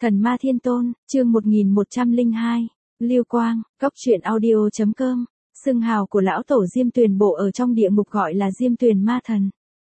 Thần Ma Thiên Tôn, chương 1102, Lưu Quang, Cốc truyện audio.com, xưng hào của lão tổ Diêm Tuyền Bộ ở trong địa ngục gọi là Diêm Tuyền Ma Thần.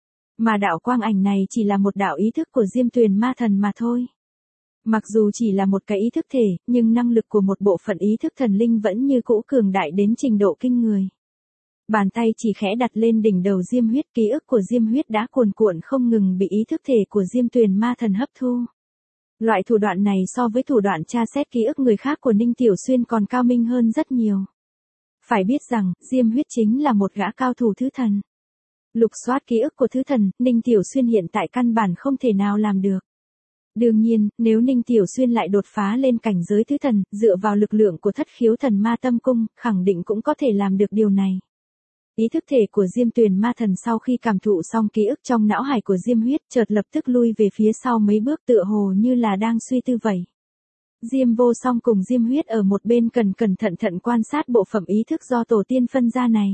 Mà đạo quang ảnh này chỉ là một đạo ý thức của Diêm Tuyền Ma Thần mà thôi. Mặc dù chỉ là một cái ý thức thể, nhưng năng lực của một bộ phận ý thức thần linh vẫn như cũ cường đại đến trình độ kinh người. Bàn tay chỉ khẽ đặt lên đỉnh đầu Diêm Huyết, ký ức của Diêm Huyết đã cuồn cuộn không ngừng bị ý thức thể của Diêm Tuyền Ma Thần hấp thu. Loại thủ đoạn này so với thủ đoạn tra xét ký ức người khác của Ninh Tiểu Xuyên còn cao minh hơn rất nhiều. Phải biết rằng, Diêm Huyết chính là một gã cao thủ thứ thần. Lục soát ký ức của thứ thần, Ninh Tiểu Xuyên hiện tại căn bản không thể nào làm được. Đương nhiên, nếu Ninh Tiểu Xuyên lại đột phá lên cảnh giới thứ thần, dựa vào lực lượng của thất khiếu thần ma tâm cung, khẳng định cũng có thể làm được điều này. Ý thức thể của Diêm Tuyền Ma Thần sau khi cảm thụ xong ký ức trong não hải của Diêm Huyết, chợt lập tức lui về phía sau mấy bước, tựa hồ như là đang suy tư vậy. Diêm Vô Song cùng Diêm Huyết ở một bên cẩn thận quan sát bộ phận ý thức do tổ tiên phân ra này.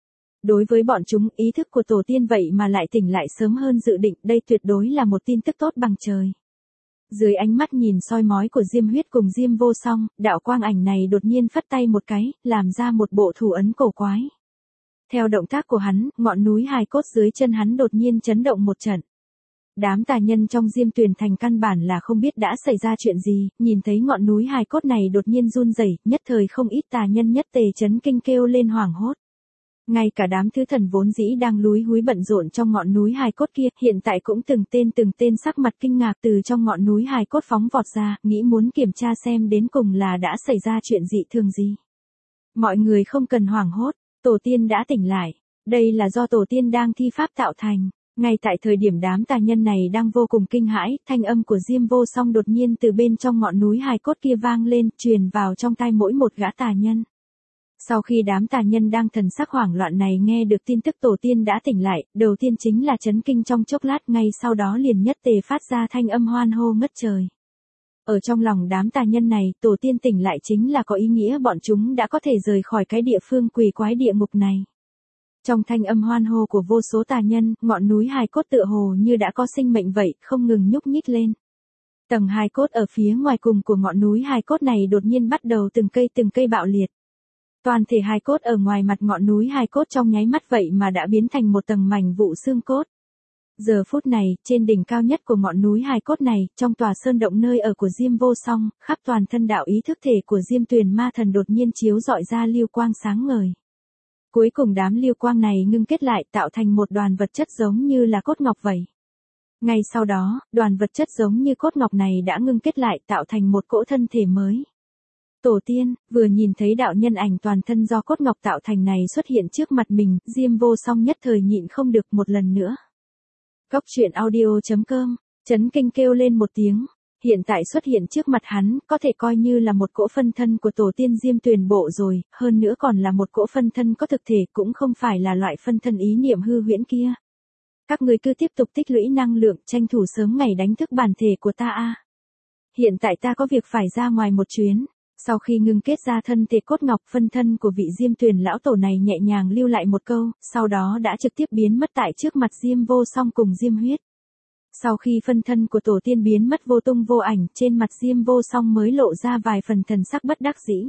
Đối với bọn chúng, ý thức của tổ tiên vậy mà lại tỉnh lại sớm hơn dự định, đây tuyệt đối là một tin tức tốt bằng trời. Dưới ánh mắt nhìn soi mói của Diêm Huyết cùng Diêm Vô Song, đạo quang ảnh này đột nhiên phất tay một cái, làm ra một bộ thủ ấn cổ quái. Theo động tác của hắn, ngọn núi hài cốt dưới chân hắn đột nhiên chấn động một trận. Đám tà nhân trong Diêm Tuyền Thành căn bản là không biết đã xảy ra chuyện gì, nhìn thấy ngọn núi hài cốt này đột nhiên run rẩy, nhất thời không ít tà nhân nhất tề chấn kinh kêu lên hoảng hốt. Ngay cả đám thứ thần vốn dĩ đang lúi húi bận rộn trong ngọn núi hài cốt kia, hiện tại cũng từng tên sắc mặt kinh ngạc từ trong ngọn núi hài cốt phóng vọt ra, nghĩ muốn kiểm tra xem đến cùng là đã xảy ra chuyện dị thường gì. Mọi người không cần hoảng hốt. Tổ tiên đã tỉnh lại, đây là do tổ tiên đang thi pháp tạo thành. Ngay tại thời điểm đám tà nhân này đang vô cùng kinh hãi, thanh âm của Diêm Vô Song đột nhiên từ bên trong ngọn núi hài cốt kia vang lên, truyền vào trong tai mỗi một gã tà nhân. Sau khi đám tà nhân đang thần sắc hoảng loạn này nghe được tin tức tổ tiên đã tỉnh lại, đầu tiên chính là chấn kinh trong chốc lát, ngay sau đó liền nhất tề phát ra thanh âm hoan hô ngất trời. Ở trong lòng đám tà nhân này, tổ tiên tỉnh lại chính là có ý nghĩa bọn chúng đã có thể rời khỏi cái địa phương quỷ quái địa ngục này. Trong thanh âm hoan hô của vô số tà nhân, ngọn núi hài cốt tựa hồ như đã có sinh mệnh vậy, không ngừng nhúc nhích lên. Tầng hài cốt ở phía ngoài cùng của ngọn núi hài cốt này đột nhiên bắt đầu từng cây bạo liệt. Toàn thể hài cốt ở ngoài mặt ngọn núi hài cốt trong nháy mắt vậy mà đã biến thành một tầng mảnh vụn xương cốt. Giờ phút này, trên đỉnh cao nhất của ngọn núi hài cốt này, trong tòa sơn động nơi ở của Diêm Vô Song, khắp toàn thân đạo ý thức thể của Diêm Tuyền Ma Thần đột nhiên chiếu rọi ra lưu quang sáng ngời. Cuối cùng đám lưu quang này ngưng kết lại tạo thành một đoàn vật chất giống như là cốt ngọc vậy. Ngay sau đó, đoàn vật chất giống như cốt ngọc này đã ngưng kết lại tạo thành một cỗ thân thể mới. Tổ tiên, vừa nhìn thấy đạo nhân ảnh toàn thân do cốt ngọc tạo thành này xuất hiện trước mặt mình, Diêm Vô Song nhất thời nhịn không được một lần nữa. Cốc truyện audio.com, chấn kinh kêu lên một tiếng, hiện tại xuất hiện trước mặt hắn, có thể coi như là một cỗ phân thân của tổ tiên Diêm Tuyền Bộ rồi, hơn nữa còn là một cỗ phân thân có thực thể, cũng không phải là loại phân thân ý niệm hư huyễn kia. Các người cứ tiếp tục tích lũy năng lượng, tranh thủ sớm ngày đánh thức bản thể của ta a. Hiện tại ta có việc phải ra ngoài một chuyến. Sau khi ngưng kết ra thân thể cốt ngọc, phân thân của vị Diêm Tuyền lão tổ này nhẹ nhàng lưu lại một câu, sau đó đã trực tiếp biến mất tại trước mặt Diêm Vô Song cùng Diêm Huyết. Sau khi phân thân của tổ tiên biến mất vô tung vô ảnh, trên mặt Diêm Vô Song mới lộ ra vài phần thần sắc bất đắc dĩ.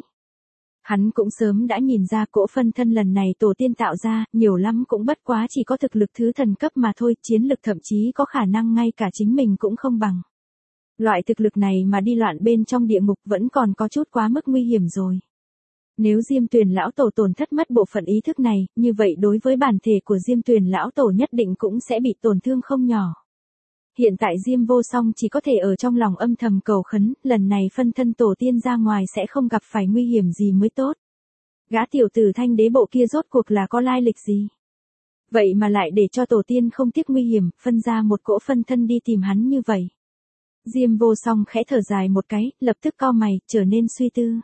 Hắn cũng sớm đã nhìn ra cỗ phân thân lần này tổ tiên tạo ra, nhiều lắm cũng bất quá chỉ có thực lực thứ thần cấp mà thôi, chiến lực thậm chí có khả năng ngay cả chính mình cũng không bằng. Loại thực lực này mà đi loạn bên trong địa ngục vẫn còn có chút quá mức nguy hiểm rồi. Nếu Diêm Tuyền lão tổ tổn thất mất bộ phận ý thức này, như vậy đối với bản thể của Diêm Tuyền lão tổ nhất định cũng sẽ bị tổn thương không nhỏ. Hiện tại Diêm Vô Song chỉ có thể ở trong lòng âm thầm cầu khấn, lần này phân thân tổ tiên ra ngoài sẽ không gặp phải nguy hiểm gì mới tốt. Gã tiểu tử Thanh Đế Bộ kia rốt cuộc là có lai lịch gì? Vậy mà lại để cho tổ tiên không tiếc nguy hiểm, phân ra một cỗ phân thân đi tìm hắn như vậy. Diêm Vô Song khẽ thở dài một cái, lập tức cau mày, trở nên suy tư.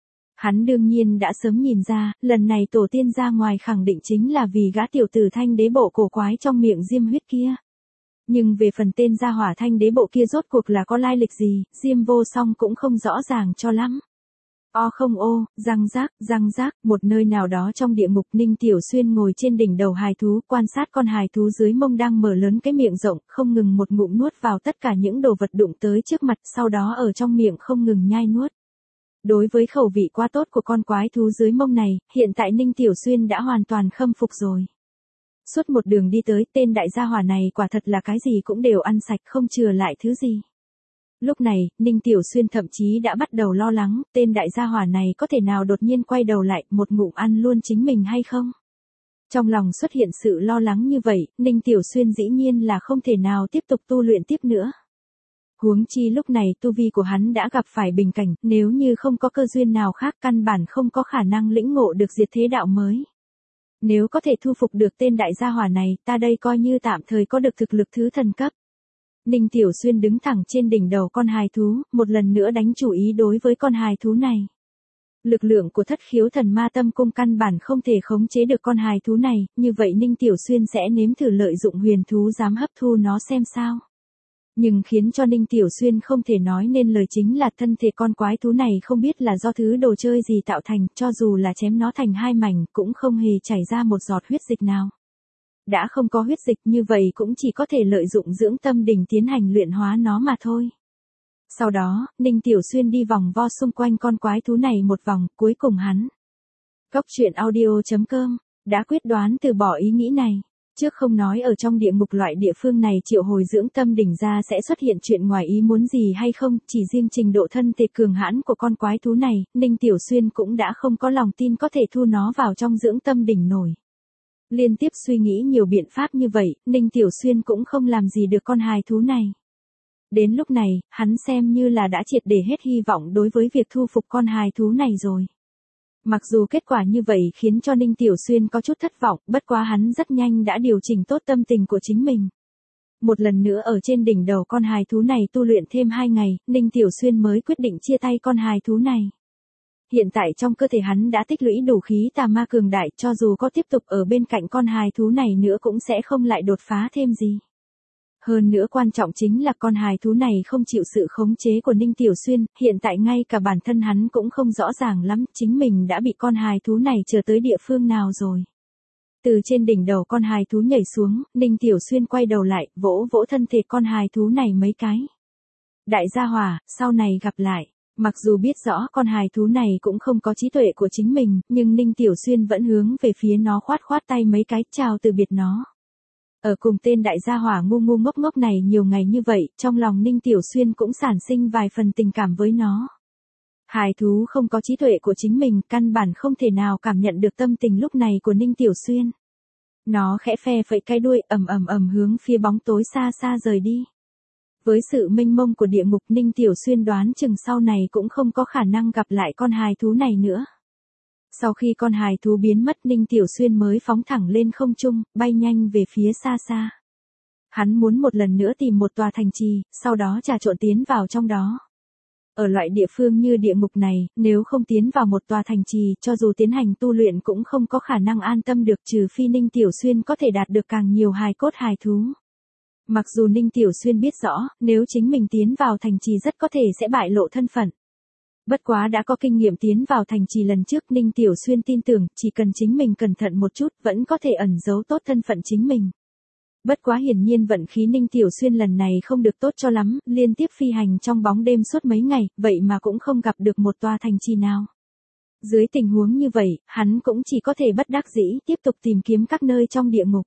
Hắn đương nhiên đã sớm nhìn ra, lần này tổ tiên ra ngoài khẳng định chính là vì gã tiểu tử Thanh Đế Bộ cổ quái trong miệng Diêm Huyết kia. Nhưng về phần tên gia hỏa Thanh Đế Bộ kia rốt cuộc là có lai lịch gì, Diêm Vô Song cũng không rõ ràng cho lắm. O không ô, răng rác, một nơi nào đó trong địa ngục Ninh Tiểu Xuyên ngồi trên đỉnh đầu hài thú quan sát con hài thú dưới mông đang mở lớn cái miệng rộng, không ngừng một ngụm nuốt vào tất cả những đồ vật đụng tới trước mặt, sau đó ở trong miệng không ngừng nhai nuốt. Đối với khẩu vị quá tốt của con quái thú dưới mông này, hiện tại Ninh Tiểu Xuyên đã hoàn toàn khâm phục rồi. Suốt một đường đi tới, tên đại gia hỏa này quả thật là cái gì cũng đều ăn sạch không chừa lại thứ gì. Lúc này, Ninh Tiểu Xuyên thậm chí đã bắt đầu lo lắng, tên đại gia hỏa này có thể nào đột nhiên quay đầu lại, một ngụm ăn luôn chính mình hay không? Trong lòng xuất hiện sự lo lắng như vậy, Ninh Tiểu Xuyên dĩ nhiên là không thể nào tiếp tục tu luyện tiếp nữa. Huống chi lúc này tu vi của hắn đã gặp phải bình cảnh, nếu như không có cơ duyên nào khác căn bản không có khả năng lĩnh ngộ được diệt thế đạo mới. Nếu có thể thu phục được tên đại gia hỏa này, ta đây coi như tạm thời có được thực lực thứ thần cấp. Ninh Tiểu Xuyên đứng thẳng trên đỉnh đầu con hài thú, một lần nữa đánh chủ ý đối với con hài thú này. Lực lượng của Thất Khiếu Thần Ma Tâm Cung căn bản không thể khống chế được con hài thú này, như vậy Ninh Tiểu Xuyên sẽ nếm thử lợi dụng huyền thú dám hấp thu nó xem sao. Nhưng khiến cho Ninh Tiểu Xuyên không thể nói nên lời chính là thân thể con quái thú này không biết là do thứ đồ chơi gì tạo thành, cho dù là chém nó thành hai mảnh cũng không hề chảy ra một giọt huyết dịch nào. Đã không có huyết dịch như vậy cũng chỉ có thể lợi dụng dưỡng tâm đỉnh tiến hành luyện hóa nó mà thôi. Sau đó, Ninh Tiểu Xuyên đi vòng vo xung quanh con quái thú này một vòng, cuối cùng hắn. Goctruyện.audio.com đã quyết đoán từ bỏ ý nghĩ này. Trước không nói ở trong địa ngục loại địa phương này triệu hồi dưỡng tâm đỉnh ra sẽ xuất hiện chuyện ngoài ý muốn gì hay không, chỉ riêng trình độ thân thể cường hãn của con quái thú này, Ninh Tiểu Xuyên cũng đã không có lòng tin có thể thu nó vào trong dưỡng tâm đỉnh nổi. Liên tiếp suy nghĩ nhiều biện pháp như vậy, Ninh Tiểu Xuyên cũng không làm gì được con hài thú này. Đến lúc này, hắn xem như là đã triệt để hết hy vọng đối với việc thu phục con hài thú này rồi. Mặc dù kết quả như vậy khiến cho Ninh Tiểu Xuyên có chút thất vọng, bất quá hắn rất nhanh đã điều chỉnh tốt tâm tình của chính mình. Một lần nữa ở trên đỉnh đầu con hài thú này tu luyện thêm 2 ngày, Ninh Tiểu Xuyên mới quyết định chia tay con hài thú này. Hiện tại trong cơ thể hắn đã tích lũy đủ khí tà ma cường đại, cho dù có tiếp tục ở bên cạnh con hài thú này nữa cũng sẽ không lại đột phá thêm gì. Hơn nữa quan trọng chính là con hài thú này không chịu sự khống chế của Ninh Tiểu Xuyên, hiện tại ngay cả bản thân hắn cũng không rõ ràng lắm, chính mình đã bị con hài thú này chờ tới địa phương nào rồi. Từ trên đỉnh đầu con hài thú nhảy xuống, Ninh Tiểu Xuyên quay đầu lại, vỗ vỗ thân thể con hài thú này mấy cái. Đại gia hỏa, sau này gặp lại. Mặc dù biết rõ con hài thú này cũng không có trí tuệ của chính mình, nhưng Ninh Tiểu Xuyên vẫn hướng về phía nó khoát khoát tay mấy cái chào từ biệt nó. Ở cùng tên đại gia hỏa ngu ngu ngốc ngốc này nhiều ngày như vậy, trong lòng Ninh Tiểu Xuyên cũng sản sinh vài phần tình cảm với nó. Hài thú không có trí tuệ của chính mình, căn bản không thể nào cảm nhận được tâm tình lúc này của Ninh Tiểu Xuyên. Nó khẽ phe phẩy cái đuôi ầm hướng phía bóng tối xa xa rời đi. Với sự mênh mông của địa ngục Ninh Tiểu Xuyên đoán chừng sau này cũng không có khả năng gặp lại con hài thú này nữa. Sau khi con hài thú biến mất Ninh Tiểu Xuyên mới phóng thẳng lên không trung, bay nhanh về phía xa xa. Hắn muốn một lần nữa tìm một tòa thành trì, sau đó trà trộn tiến vào trong đó. Ở loại địa phương như địa ngục này, nếu không tiến vào một tòa thành trì, cho dù tiến hành tu luyện cũng không có khả năng an tâm được, trừ phi Ninh Tiểu Xuyên có thể đạt được càng nhiều hài cốt hài thú. Mặc dù Ninh Tiểu Xuyên biết rõ, nếu chính mình tiến vào thành trì rất có thể sẽ bại lộ thân phận. Bất quá đã có kinh nghiệm tiến vào thành trì lần trước, Ninh Tiểu Xuyên tin tưởng, chỉ cần chính mình cẩn thận một chút, vẫn có thể ẩn giấu tốt thân phận chính mình. Bất quá hiển nhiên vận khí Ninh Tiểu Xuyên lần này không được tốt cho lắm, liên tiếp phi hành trong bóng đêm suốt mấy ngày, vậy mà cũng không gặp được một tòa thành trì nào. Dưới tình huống như vậy, hắn cũng chỉ có thể bất đắc dĩ tiếp tục tìm kiếm các nơi trong địa ngục.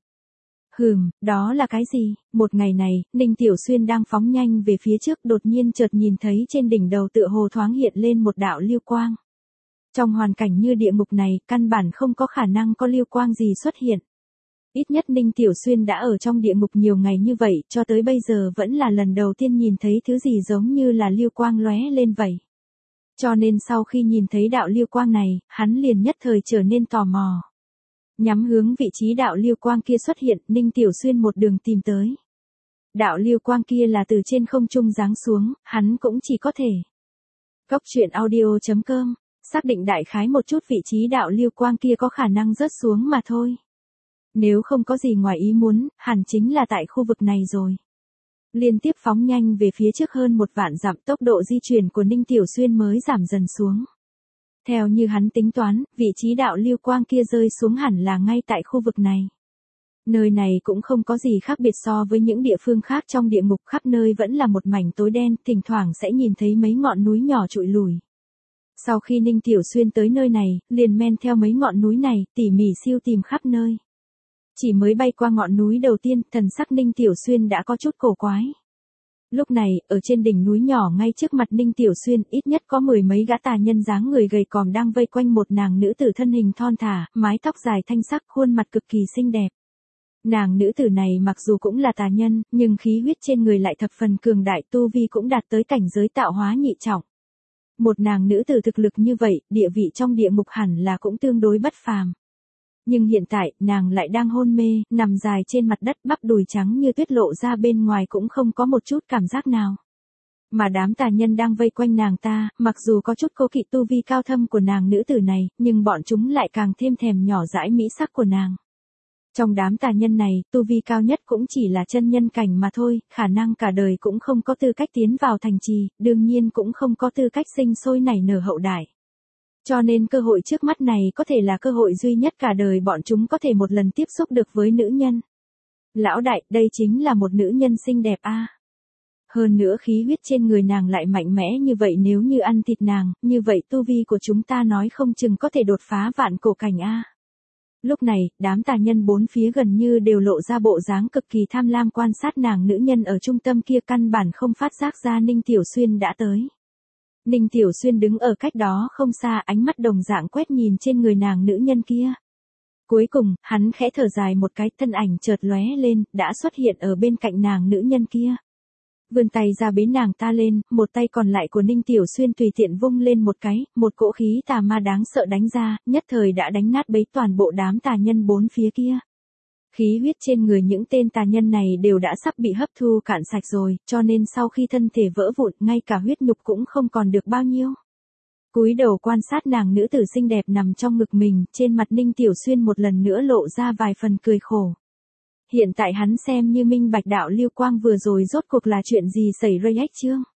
Đó là cái gì? Một ngày này, Ninh Tiểu Xuyên đang phóng nhanh về phía trước, đột nhiên chợt nhìn thấy trên đỉnh đầu tựa hồ thoáng hiện lên một đạo lưu quang. Trong hoàn cảnh như địa ngục này, căn bản không có khả năng có lưu quang gì xuất hiện. Ít nhất Ninh Tiểu Xuyên đã ở trong địa ngục nhiều ngày như vậy, cho tới bây giờ vẫn là lần đầu tiên nhìn thấy thứ gì giống như là lưu quang lóe lên vậy. Cho nên sau khi nhìn thấy đạo lưu quang này, hắn liền nhất thời trở nên tò mò. Nhắm hướng vị trí đạo lưu quang kia xuất hiện, Ninh Tiểu Xuyên một đường tìm tới. Đạo lưu quang kia là từ trên không trung giáng xuống, hắn cũng chỉ có thể. Goctruyện.audio.com xác định đại khái một chút vị trí đạo lưu quang kia có khả năng rớt xuống mà thôi. Nếu không có gì ngoài ý muốn, hẳn chính là tại khu vực này rồi. Liên tiếp phóng nhanh về phía trước hơn 1 vạn dặm, tốc độ di chuyển của Ninh Tiểu Xuyên mới giảm dần xuống. Theo như hắn tính toán, vị trí đạo lưu quang kia rơi xuống hẳn là ngay tại khu vực này. Nơi này cũng không có gì khác biệt so với những địa phương khác trong địa ngục, khắp nơi vẫn là một mảnh tối đen, thỉnh thoảng sẽ nhìn thấy mấy ngọn núi nhỏ trụi lùi. Sau khi Ninh Tiểu Xuyên tới nơi này, liền men theo mấy ngọn núi này, tỉ mỉ siêu tìm khắp nơi. Chỉ mới bay qua ngọn núi đầu tiên, thần sắc Ninh Tiểu Xuyên đã có chút cổ quái. Lúc này, ở trên đỉnh núi nhỏ ngay trước mặt Ninh Tiểu Xuyên, ít nhất có 10 mấy gã tà nhân dáng người gầy còm đang vây quanh một nàng nữ tử thân hình thon thả, mái tóc dài thanh sắc, khuôn mặt cực kỳ xinh đẹp. Nàng nữ tử này mặc dù cũng là tà nhân, nhưng khí huyết trên người lại thập phần cường đại, tu vi cũng đạt tới cảnh giới tạo hóa nhị trọng. Một nàng nữ tử thực lực như vậy, địa vị trong địa ngục hẳn là cũng tương đối bất phàm. Nhưng hiện tại, nàng lại đang hôn mê, nằm dài trên mặt đất, bắp đùi trắng như tuyết lộ ra bên ngoài cũng không có một chút cảm giác nào. Mà đám tà nhân đang vây quanh nàng ta, mặc dù có chút cố kỵ tu vi cao thâm của nàng nữ tử này, nhưng bọn chúng lại càng thêm thèm nhỏ dãi mỹ sắc của nàng. Trong đám tà nhân này, tu vi cao nhất cũng chỉ là chân nhân cảnh mà thôi, khả năng cả đời cũng không có tư cách tiến vào thành trì, đương nhiên cũng không có tư cách sinh sôi nảy nở hậu đại. Cho nên cơ hội trước mắt này có thể là cơ hội duy nhất cả đời bọn chúng có thể một lần tiếp xúc được với nữ nhân. Lão đại, đây chính là một nữ nhân xinh đẹp a. Hơn nữa khí huyết trên người nàng lại mạnh mẽ như vậy, nếu như ăn thịt nàng, như vậy tu vi của chúng ta nói không chừng có thể đột phá vạn cổ cảnh a. Lúc này, đám tà nhân bốn phía gần như đều lộ ra bộ dáng cực kỳ tham lam quan sát nàng nữ nhân ở trung tâm kia, căn bản không phát giác ra Ninh Tiểu Xuyên đã tới. Ninh Tiểu Xuyên đứng ở cách đó không xa, ánh mắt đồng dạng quét nhìn trên người nàng nữ nhân kia. Cuối cùng, hắn khẽ thở dài một cái, thân ảnh chợt lóe lên, đã xuất hiện ở bên cạnh nàng nữ nhân kia. Vươn tay ra bế nàng ta lên, một tay còn lại của Ninh Tiểu Xuyên tùy tiện vung lên một cái, một cỗ khí tà ma đáng sợ đánh ra, nhất thời đã đánh nát bấy toàn bộ đám tà nhân bốn phía kia. Khí huyết trên người những tên tà nhân này đều đã sắp bị hấp thu cạn sạch rồi, cho nên sau khi thân thể vỡ vụn, ngay cả huyết nhục cũng không còn được bao nhiêu. Cúi đầu quan sát nàng nữ tử xinh đẹp nằm trong ngực mình, trên mặt Ninh Tiểu Xuyên một lần nữa lộ ra vài phần cười khổ. Hiện tại hắn xem như minh bạch đạo lưu quang vừa rồi rốt cuộc là chuyện gì xảy ra chưa?